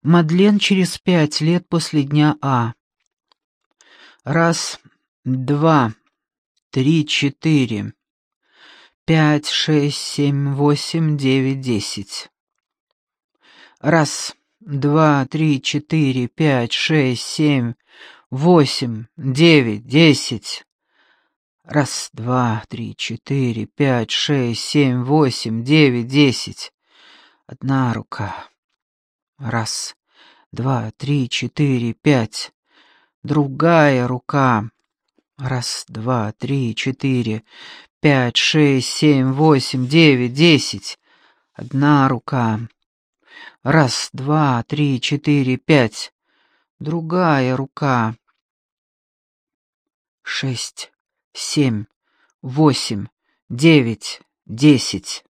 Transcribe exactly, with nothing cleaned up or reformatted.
Мадлен через пять лет после дня А. Раз, два, три, четыре, пять, шесть, семь, восемь, девять, десять. Раз, два, три, четыре, пять, шесть, семь, восемь, девять, десять. Раз, два, три, четыре, пять, шесть, семь, восемь, девять, десять. Одна рука. Раз, два, три, четыре, пять. Другая рука. Раз, два, три, четыре, пять, шесть, семь, восемь, девять, десять. Одна рука. Раз, два, три, четыре, пять. Другая рука. Шесть, семь, восемь, девять, десять.